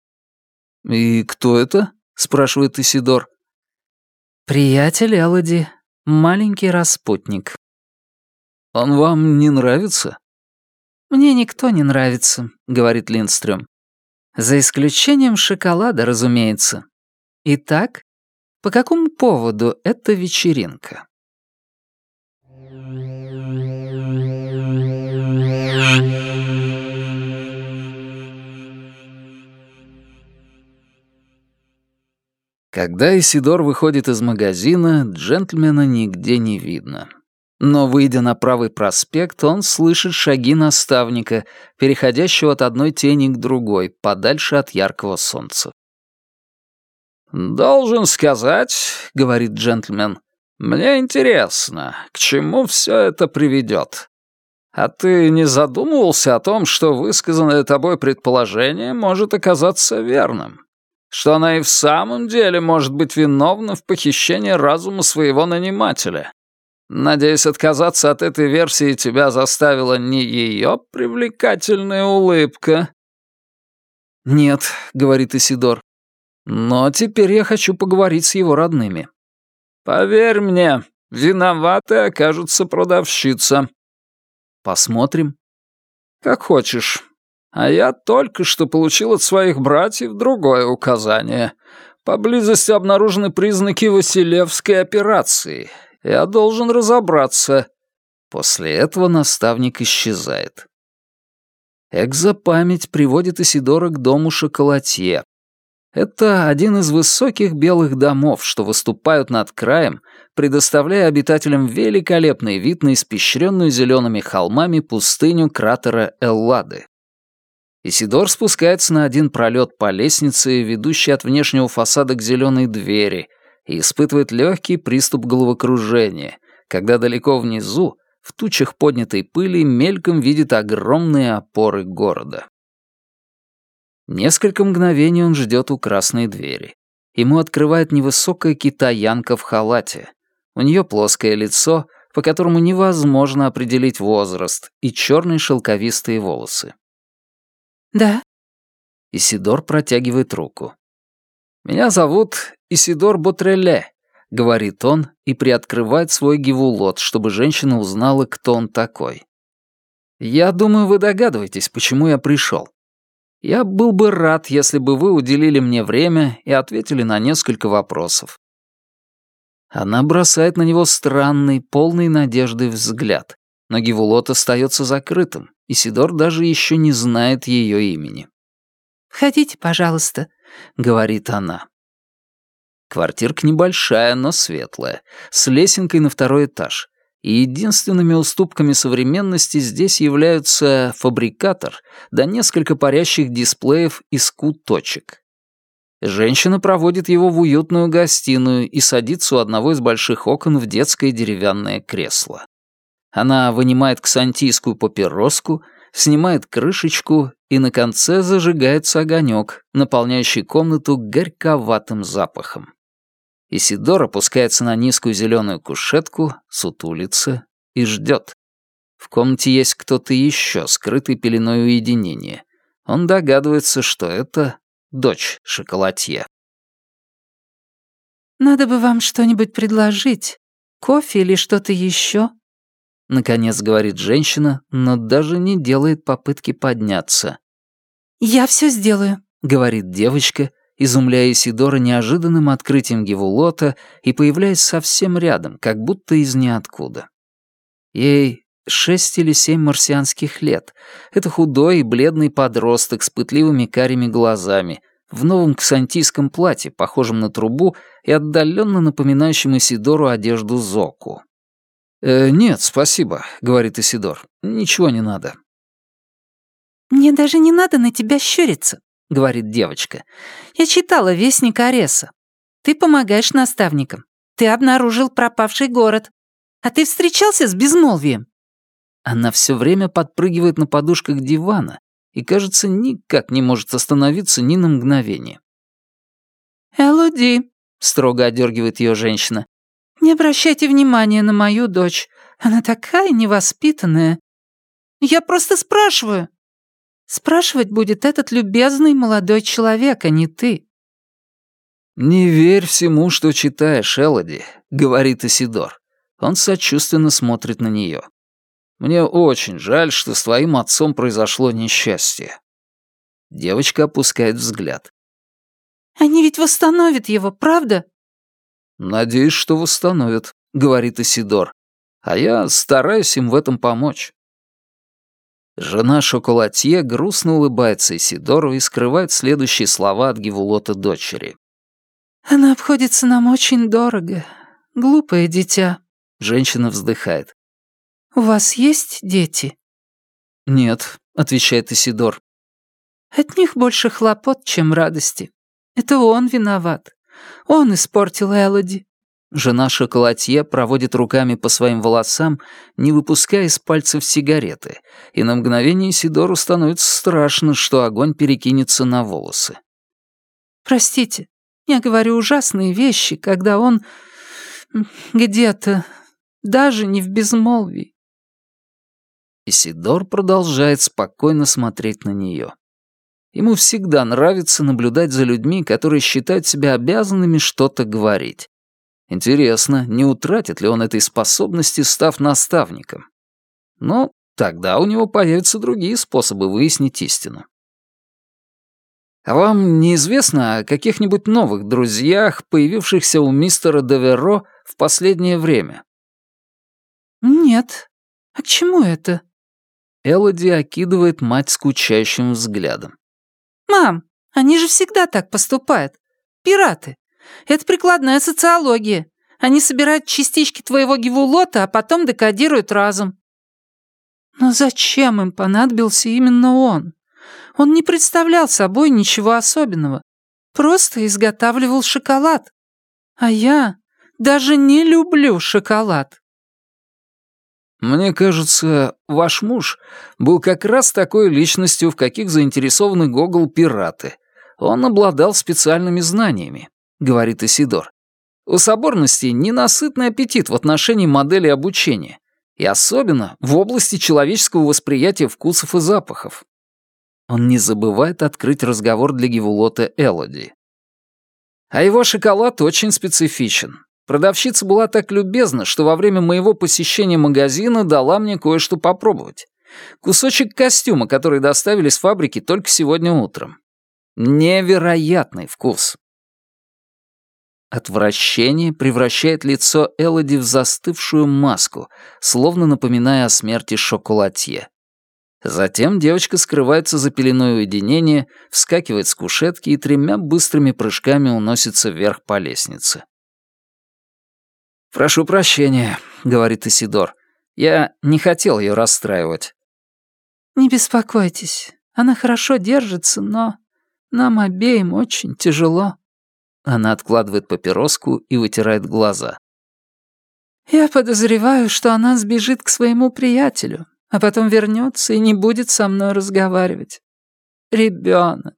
«И кто это?» — спрашивает Исидор. «Приятель Элоди, маленький распутник». «Он вам не нравится?» «Мне никто не нравится», — говорит Линдстрём. «За исключением шоколада, разумеется. Итак, по какому поводу эта вечеринка?» Когда Исидор выходит из магазина, джентльмена нигде не видно. Но, выйдя на правый проспект, он слышит шаги наставника, переходящего от одной тени к другой, подальше от яркого солнца. «Должен сказать, — говорит джентльмен, — мне интересно, к чему все это приведет. А ты не задумывался о том, что высказанное тобой предположение может оказаться верным? Что она и в самом деле может быть виновна в похищении разума своего нанимателя? Надеюсь, отказаться от этой версии тебя заставила не ее привлекательная улыбка?» «Нет», — говорит Исидор, — «но теперь я хочу поговорить с его родными». «Поверь мне, виноватой окажется продавщица». «Посмотрим». «Как хочешь. А я только что получил от своих братьев другое указание. Поблизости обнаружены признаки Василевской операции. Я должен разобраться». После этого наставник исчезает. Экзопамять приводит Исидора к дому шоколадье. Это один из высоких белых домов, что выступают над краем, предоставляя обитателям великолепный вид на испещренную зелеными холмами пустыню кратера Эллады. Исидор спускается на один пролет по лестнице, ведущей от внешнего фасада к зеленой двери, и испытывает легкий приступ головокружения, когда далеко внизу, в тучах поднятой пыли, мельком видит огромные опоры города. Несколько мгновений он ждет у красной двери. Ему открывает невысокая китаянка в халате. У нее плоское лицо, по которому невозможно определить возраст, и черные шелковистые волосы. «Да?» Исидор протягивает руку. «Меня зовут Исидор Ботреле», — говорит он и приоткрывает свой гевулот, чтобы женщина узнала, кто он такой. «Я думаю, вы догадываетесь, почему я пришел. Я был бы рад, если бы вы уделили мне время и ответили на несколько вопросов». Она бросает на него странный, полный надежды взгляд, но гевулот остается закрытым. Исидор даже еще не знает ее имени. «Входите, пожалуйста», — говорит она. Квартирка небольшая, но светлая, с лесенкой на второй этаж. И единственными уступками современности здесь являются фабрикатор да несколько парящих дисплеев из Q-точек. Женщина проводит его в уютную гостиную и садится у одного из больших окон в детское деревянное кресло. Она вынимает ксантийскую папироску, снимает крышечку, и на конце зажигается огонек, наполняющий комнату горьковатым запахом. Исидор опускается на низкую зеленую кушетку, сутулится и ждет. В комнате есть кто-то еще, скрытый пеленой уединения. Он догадывается, что это дочь шоколадье. «Надо бы вам что-нибудь предложить. Кофе или что-то еще?» Наконец говорит женщина, но даже не делает попытки подняться. «Я все сделаю», — говорит девочка, изумляя Исидора неожиданным открытием Гевулота и появляясь совсем рядом, как будто из ниоткуда. Ей 6 или 7 марсианских лет. Это худой и бледный подросток с пытливыми карими глазами, в новом ксантийском платье, похожем на трубу и отдаленно напоминающем Исидору одежду Зоку. «Нет, спасибо», — говорит Исидор. «Ничего не надо». «Мне даже не надо на тебя щуриться», — говорит девочка. «Я читала «Вестник Ареса». Ты помогаешь наставникам. Ты обнаружил пропавший город. А ты встречался с безмолвием?» Она все время подпрыгивает на подушках дивана и, кажется, никак не может остановиться ни на мгновение. «Элоди», — строго одергивает ее женщина, «не обращайте внимания на мою дочь. Она такая невоспитанная. Я просто спрашиваю. Спрашивать будет этот любезный молодой человек, а не ты». «Не верь всему, что читаешь, Элоди», — говорит Исидор. Он сочувственно смотрит на нее. «Мне очень жаль, что с твоим отцом произошло несчастье». Девочка опускает взгляд. «Они ведь восстановят его, правда?» «Надеюсь, что восстановят», — говорит Исидор. «А я стараюсь им в этом помочь». Жена шоколадье грустно улыбается Исидору и скрывает следующие слова от Гевулота дочери. «Она обходится нам очень дорого. Глупое дитя». Женщина вздыхает. «У вас есть дети?» «Нет», — отвечает Исидор. «От них больше хлопот, чем радости. Это он виноват. Он испортил Элоди». Жена шоколадье проводит руками по своим волосам, не выпуская из пальцев сигареты, и на мгновение Исидору становится страшно, что огонь перекинется на волосы. «Простите, я говорю ужасные вещи, когда он где-то, даже не в безмолвии». Исидор продолжает спокойно смотреть на нее. Ему всегда нравится наблюдать за людьми, которые считают себя обязанными что-то говорить. Интересно, не утратит ли он этой способности, став наставником? Но тогда у него появятся другие способы выяснить истину. А вам неизвестно о каких-нибудь новых друзьях, появившихся у мистера Деверо в последнее время? «Нет. А к чему это?» Элоди окидывает мать скучающим взглядом. «Мам, они же всегда так поступают. Пираты. Это прикладная социология. Они собирают частички твоего Гевулота, а потом декодируют разом». «Но зачем им понадобился именно он? Он не представлял собой ничего особенного. Просто изготавливал шоколад. А я даже не люблю шоколад». «Мне кажется, ваш муж был как раз такой личностью, в каких заинтересованы Гогол-пираты. Он обладал специальными знаниями», — говорит Исидор. «У соборности ненасытный аппетит в отношении модели обучения, и особенно в области человеческого восприятия вкусов и запахов». Он не забывает открыть разговор для Гевулота Элоди. «А его шоколад очень специфичен. Продавщица была так любезна, что во время моего посещения магазина дала мне кое-что попробовать. Кусочек костюма, который доставили с фабрики только сегодня утром. Невероятный вкус». Отвращение превращает лицо Элоди в застывшую маску, словно напоминая о смерти шоколадье. Затем девочка скрывается за пеленой уединения, вскакивает с кушетки и 3 быстрыми прыжками уносится вверх по лестнице. «Прошу прощения», — говорит Исидор. «Я не хотел ее расстраивать». «Не беспокойтесь, она хорошо держится, но нам обеим очень тяжело». Она откладывает папироску и вытирает глаза. «Я подозреваю, что она сбежит к своему приятелю, а потом вернется и не будет со мной разговаривать. Ребенок».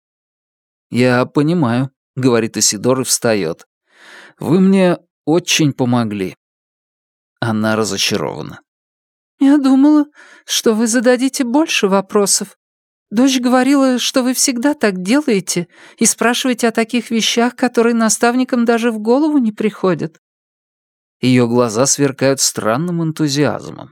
«Я понимаю», — говорит Исидор и встает. «Вы мне очень помогли». Она разочарована. «Я думала, что вы зададите больше вопросов. Дочь говорила, что вы всегда так делаете и спрашиваете о таких вещах, которые наставникам даже в голову не приходят». Ее глаза сверкают странным энтузиазмом.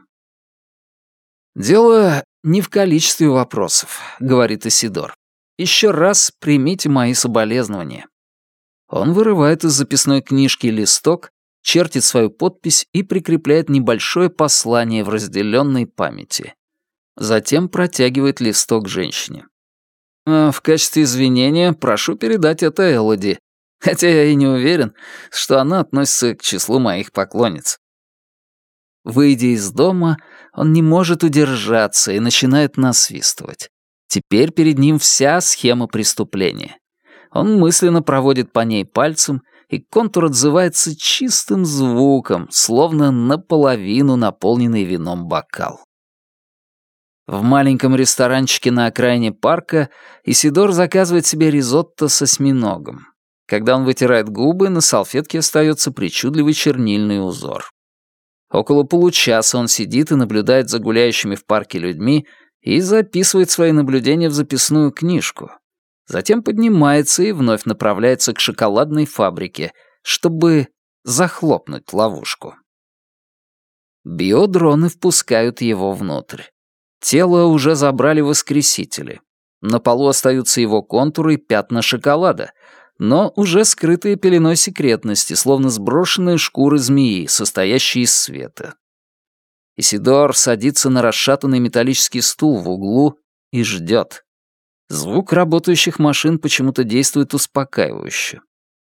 «Дело не в количестве вопросов», — говорит Исидор. «Еще раз примите мои соболезнования». Он вырывает из записной книжки листок, чертит свою подпись и прикрепляет небольшое послание в разделенной памяти. Затем протягивает листок женщине. В качестве извинения прошу передать это Элоди, хотя я и не уверен, что она относится к числу моих поклонниц. Выйдя из дома, он не может удержаться и начинает насвистывать. Теперь перед ним вся схема преступления. Он мысленно проводит по ней пальцем, и контур отзывается чистым звуком, словно наполовину наполненный вином бокал. В маленьком ресторанчике на окраине парка Исидор заказывает себе ризотто с осьминогом. Когда он вытирает губы, на салфетке остается причудливый чернильный узор. Около получаса он сидит и наблюдает за гуляющими в парке людьми и записывает свои наблюдения в записную книжку. Затем поднимается и вновь направляется к шоколадной фабрике, чтобы захлопнуть ловушку. Биодроны впускают его внутрь. Тело уже забрали воскресители. На полу остаются его контуры и пятна шоколада, но уже скрытые пеленой секретности, словно сброшенные шкуры змеи, состоящие из света. Исидор садится на расшатанный металлический стул в углу и ждет. Звук работающих машин почему-то действует успокаивающе.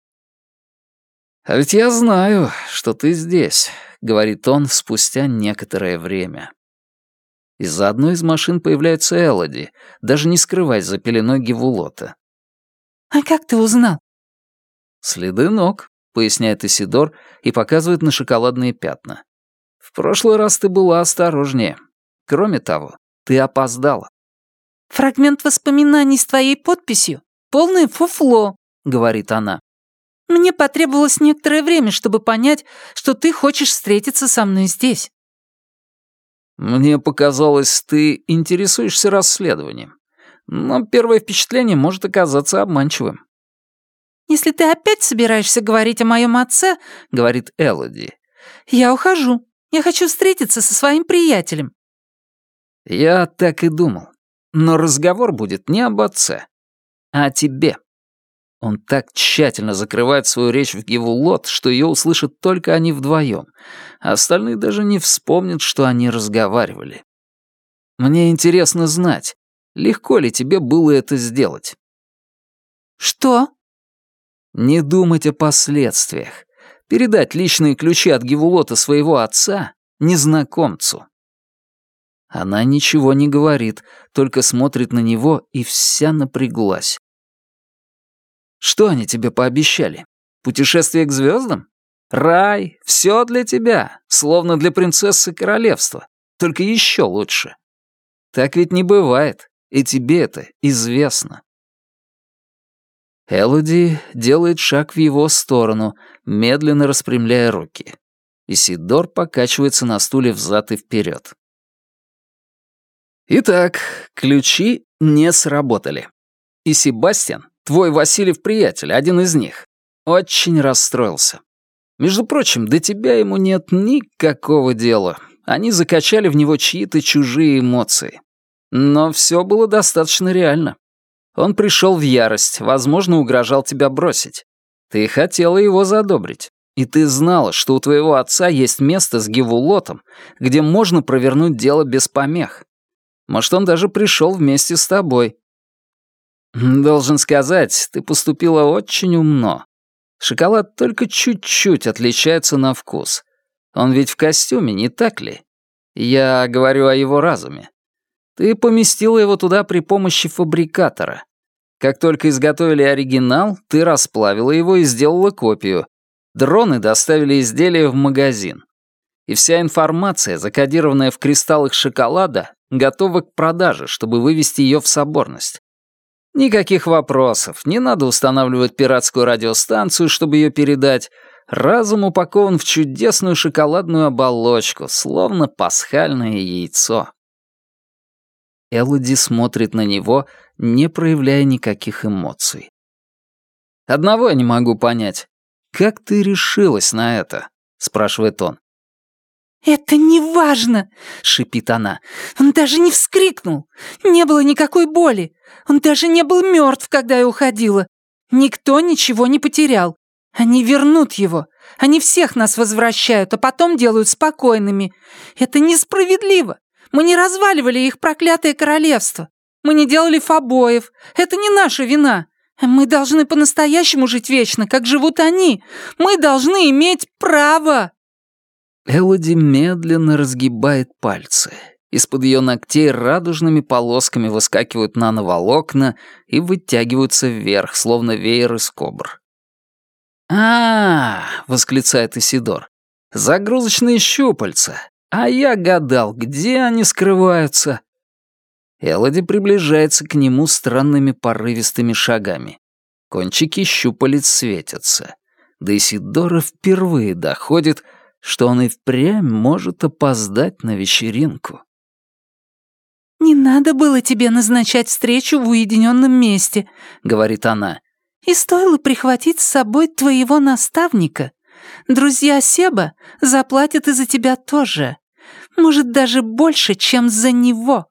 «А ведь я знаю, что ты здесь», — говорит он спустя некоторое время. Из-за одной из машин появляется Элоди, даже не скрываясь за пеленой Гевулота. «А как ты узнал?» «Следы ног», — поясняет Исидор и показывает на шоколадные пятна. «В прошлый раз ты была осторожнее. Кроме того, ты опоздала». «Фрагмент воспоминаний с твоей подписью? Полное фуфло», — говорит она. «Мне потребовалось некоторое время, чтобы понять, что ты хочешь встретиться со мной здесь». «Мне показалось, ты интересуешься расследованием. Но первое впечатление может оказаться обманчивым». «Если ты опять собираешься говорить о моем отце, — говорит Элоди, — я ухожу. Я хочу встретиться со своим приятелем». «Я так и думал. Но разговор будет не об отце, а о тебе». Он так тщательно закрывает свою речь в Гевулот, что ее услышат только они вдвоем, а остальные даже не вспомнят, что они разговаривали. Мне интересно знать, легко ли тебе было это сделать. «Что?» Не думать о последствиях. Передать личные ключи от Гевулота своего отца незнакомцу. Она ничего не говорит, только смотрит на него и вся напряглась. Что они тебе пообещали? Путешествие к звездам? Рай, все для тебя, словно для принцессы королевства, только еще лучше. Так ведь не бывает, и тебе это известно. Элоди делает шаг в его сторону, медленно распрямляя руки. Исидор покачивается на стуле взад и вперед. Итак, ключи не сработали. И Себастьян, твой Васильев приятель, один из них, очень расстроился. Между прочим, до тебя ему нет никакого дела. Они закачали в него чьи-то чужие эмоции. Но все было достаточно реально. Он пришел в ярость, возможно, угрожал тебя бросить. Ты хотела его задобрить. И ты знала, что у твоего отца есть место с Гевулотом, где можно провернуть дело без помех. Может, он даже пришел вместе с тобой. Должен сказать, ты поступила очень умно. Шоколад только чуть-чуть отличается на вкус. Он ведь в костюме, не так ли? Я говорю о его разуме. Ты поместила его туда при помощи фабрикатора. Как только изготовили оригинал, ты расплавила его и сделала копию. Дроны доставили изделие в магазин. И вся информация, закодированная в кристаллах шоколада, готова к продаже, чтобы вывести ее в соборность. Никаких вопросов, не надо устанавливать пиратскую радиостанцию, чтобы ее передать. Разум упакован в чудесную шоколадную оболочку, словно пасхальное яйцо. Элоди смотрит на него, не проявляя никаких эмоций. «Одного я не могу понять. Как ты решилась на это?» — спрашивает он. «Это не важно!» — шипит она. «Он даже не вскрикнул. Не было никакой боли. Он даже не был мертв, когда я уходила. Никто ничего не потерял. Они вернут его. Они всех нас возвращают, а потом делают спокойными. Это несправедливо. Мы не разваливали их проклятое королевство. Мы не делали фобоев. Это не наша вина. Мы должны по-настоящему жить вечно, как живут они. Мы должны иметь право!» Элоди медленно разгибает пальцы. Из-под ее ногтей радужными полосками выскакивают нановолокна и вытягиваются вверх, словно веер из кобр. Восклицает Исидор. «Загрузочные щупальца! А я гадал, где они скрываются?» Элоди приближается к нему странными порывистыми шагами. Кончики щупалец светятся. До Исидора впервые доходит, что он и впрямь может опоздать на вечеринку. «Не надо было тебе назначать встречу в уединенном месте», — говорит она. «И стоило прихватить с собой твоего наставника. Друзья Себа заплатят и за тебя тоже. Может, даже больше, чем за него».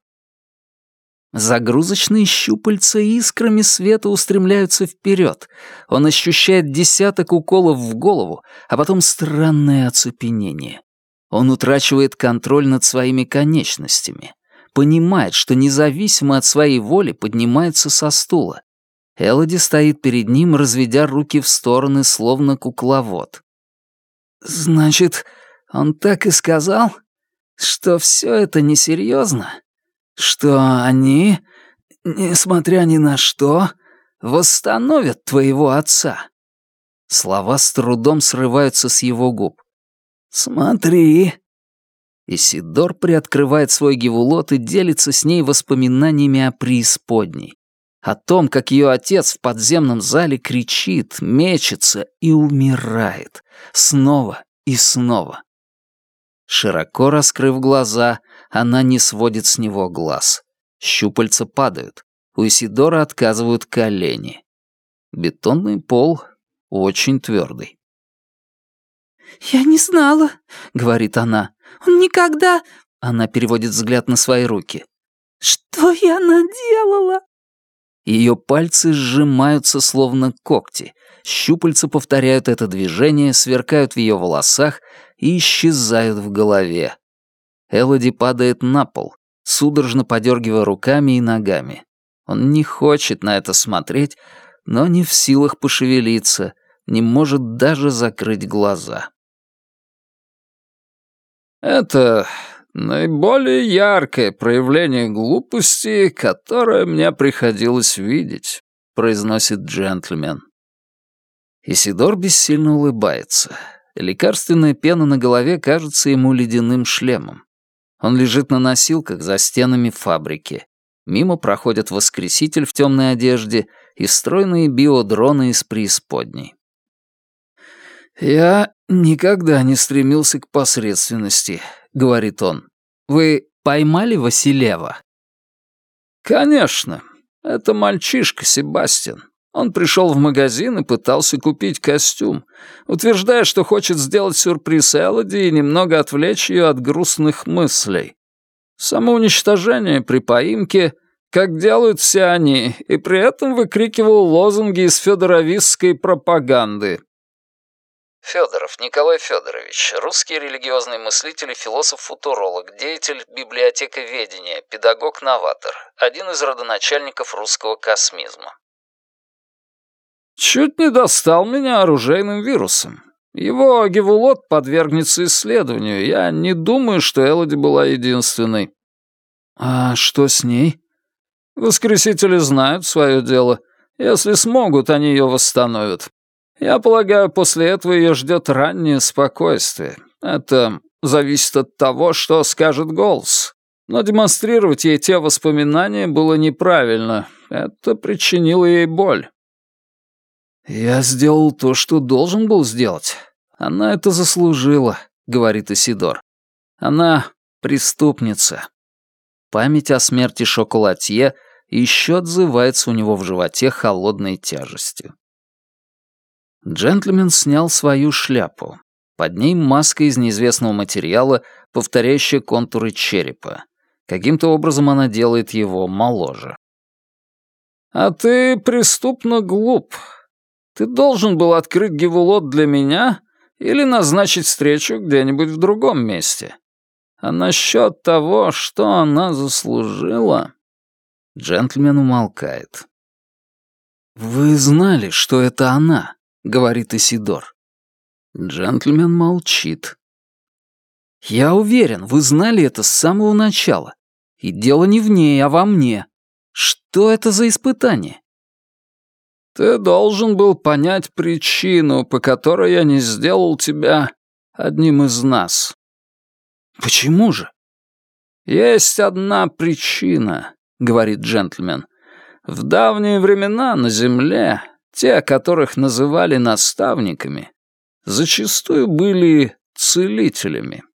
Загрузочные щупальца искрами света устремляются вперед. Он ощущает десяток уколов в голову, а потом странное оцепенение. Он утрачивает контроль над своими конечностями. Понимает, что независимо от своей воли поднимается со стула. Элоди стоит перед ним, разведя руки в стороны, словно кукловод. «Значит, он так и сказал, что все это несерьезно? Что они, несмотря ни на что, восстановят твоего отца?» Слова с трудом срываются с его губ. «Смотри». Исидор приоткрывает свой гивулот и делится с ней воспоминаниями о преисподней. О том, как ее отец в подземном зале кричит, мечется и умирает. Снова и снова. Широко раскрыв глаза, она не сводит с него глаз. Щупальца падают. У Исидора отказывают колени. Бетонный пол очень твердый. «Я не знала», — говорит она. «Он никогда...» — она переводит взгляд на свои руки. «Что я наделала?» Ее пальцы сжимаются, словно когти. Щупальца повторяют это движение, сверкают в ее волосах и исчезают в голове. Элоди падает на пол, судорожно подергивая руками и ногами. Он не хочет на это смотреть, но не в силах пошевелиться, не может даже закрыть глаза. «Это наиболее яркое проявление глупости, которое мне приходилось видеть», — произносит джентльмен. Исидор бессильно улыбается. Лекарственная пена на голове кажется ему ледяным шлемом. Он лежит на носилках за стенами фабрики. Мимо проходят воскреситель в темной одежде и стройные биодроны из преисподней. «Я никогда не стремился к посредственности», — говорит он. «Вы поймали Василева?» «Конечно. Это мальчишка Себастьян. Он пришел в магазин и пытался купить костюм, утверждая, что хочет сделать сюрприз Элоди и немного отвлечь ее от грустных мыслей. Самоуничтожение при поимке, как делают все они, и при этом выкрикивал лозунги из федоровистской пропаганды». Федоров Николай Федорович, русский религиозный мыслитель и философ-футуролог, деятель библиотековедения, педагог-новатор, один из родоначальников русского космизма. Чуть не достал меня оружейным вирусом. Его Гевулот подвергнется исследованию. Я не думаю, что Элоди была единственной. А что с ней? Воскресители знают свое дело. Если смогут, они ее восстановят. Я полагаю, после этого ее ждет раннее спокойствие. Это зависит от того, что скажет голос. Но демонстрировать ей те воспоминания было неправильно. Это причинило ей боль. «Я сделал то, что должен был сделать. Она это заслужила», — говорит Исидор. «Она преступница». Память о смерти Шоколатье еще отзывается у него в животе холодной тяжестью. Джентльмен снял свою шляпу. Под ней маска из неизвестного материала, повторяющая контуры черепа. Каким-то образом она делает его моложе. «А ты преступно глуп. Ты должен был открыть Гевулот для меня или назначить встречу где-нибудь в другом месте. А насчет того, что она заслужила...» Джентльмен умолкает. «Вы знали, что это она?» — говорит Исидор. Джентльмен молчит. «Я уверен, вы знали это с самого начала. И дело не в ней, а во мне. Что это за испытание?» «Ты должен был понять причину, по которой я не сделал тебя одним из нас». «Почему же?» «Есть одна причина», — говорит джентльмен. «В давние времена на Земле те, которых называли наставниками, зачастую были целителями».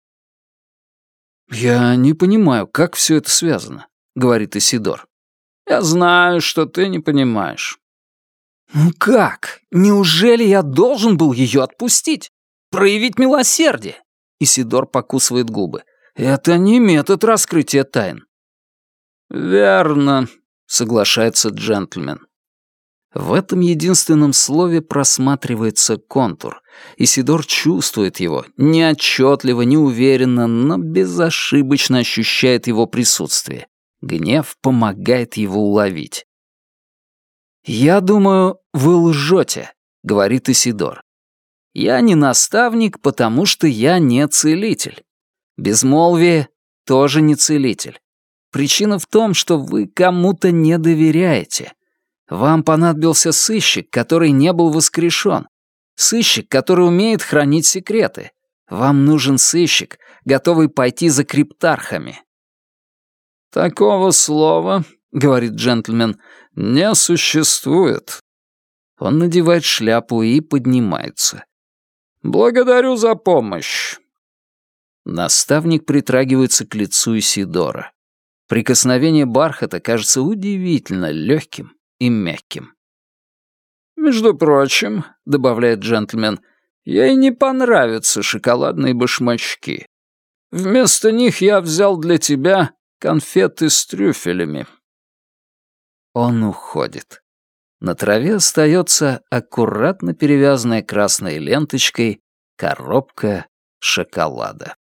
«Я не понимаю, как все это связано», — говорит Исидор. «Я знаю, что ты не понимаешь». «Ну как? Неужели я должен был ее отпустить? Проявить милосердие?» Исидор покусывает губы. «Это не метод раскрытия тайн». «Верно», — соглашается джентльмен. В этом единственном слове просматривается контур. Исидор чувствует его, неотчетливо, неуверенно, но безошибочно ощущает его присутствие. Гнев помогает его уловить. «Я думаю, вы лжете», — говорит Исидор. «Я не наставник, потому что я не целитель. Безмолвие тоже не целитель. Причина в том, что вы кому-то не доверяете. Вам понадобился сыщик, который не был воскрешен. Сыщик, который умеет хранить секреты. Вам нужен сыщик, готовый пойти за криптархами». «Такого слова, — говорит джентльмен, — не существует». Он надевает шляпу и поднимается. «Благодарю за помощь». Наставник притрагивается к лицу Исидора. Прикосновение бархата кажется удивительно легким и мягким. «Между прочим, — добавляет джентльмен, — ей не понравятся шоколадные башмачки. Вместо них я взял для тебя конфеты с трюфелями». Он уходит. На траве остается аккуратно перевязанная красной ленточкой коробка шоколада.